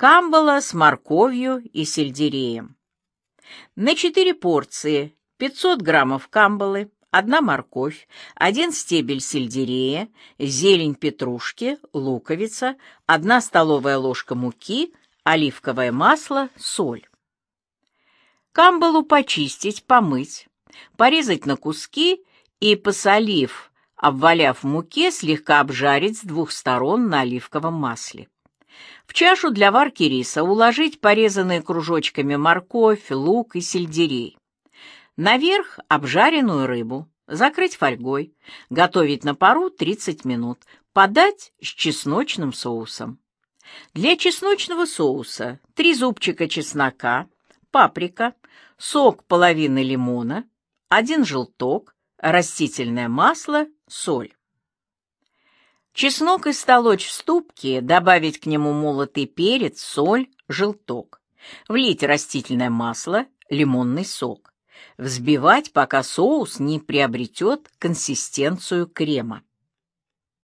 камбала с морковью и сельдереем. На 4 порции 500 граммов камбалы, 1 морковь, 1 стебель сельдерея, зелень петрушки, луковица, 1 столовая ложка муки, оливковое масло, соль. Камбалу почистить, помыть, порезать на куски и, посолив, обваляв в муке, слегка обжарить с 2 сторон на оливковом масле. В чашу для варки риса уложить порезанные кружочками морковь, лук и сельдерей. Наверх обжаренную рыбу, закрыть фольгой, готовить на пару 30 минут, подать с чесночным соусом. Для чесночного соуса 3 зубчика чеснока, паприка, сок половины лимона, 1 желток, растительное масло, соль. Чеснок истолочь в ступке, добавить к нему молотый перец, соль, желток. Влить растительное масло, лимонный сок. Взбивать, пока соус не приобретет консистенцию крема.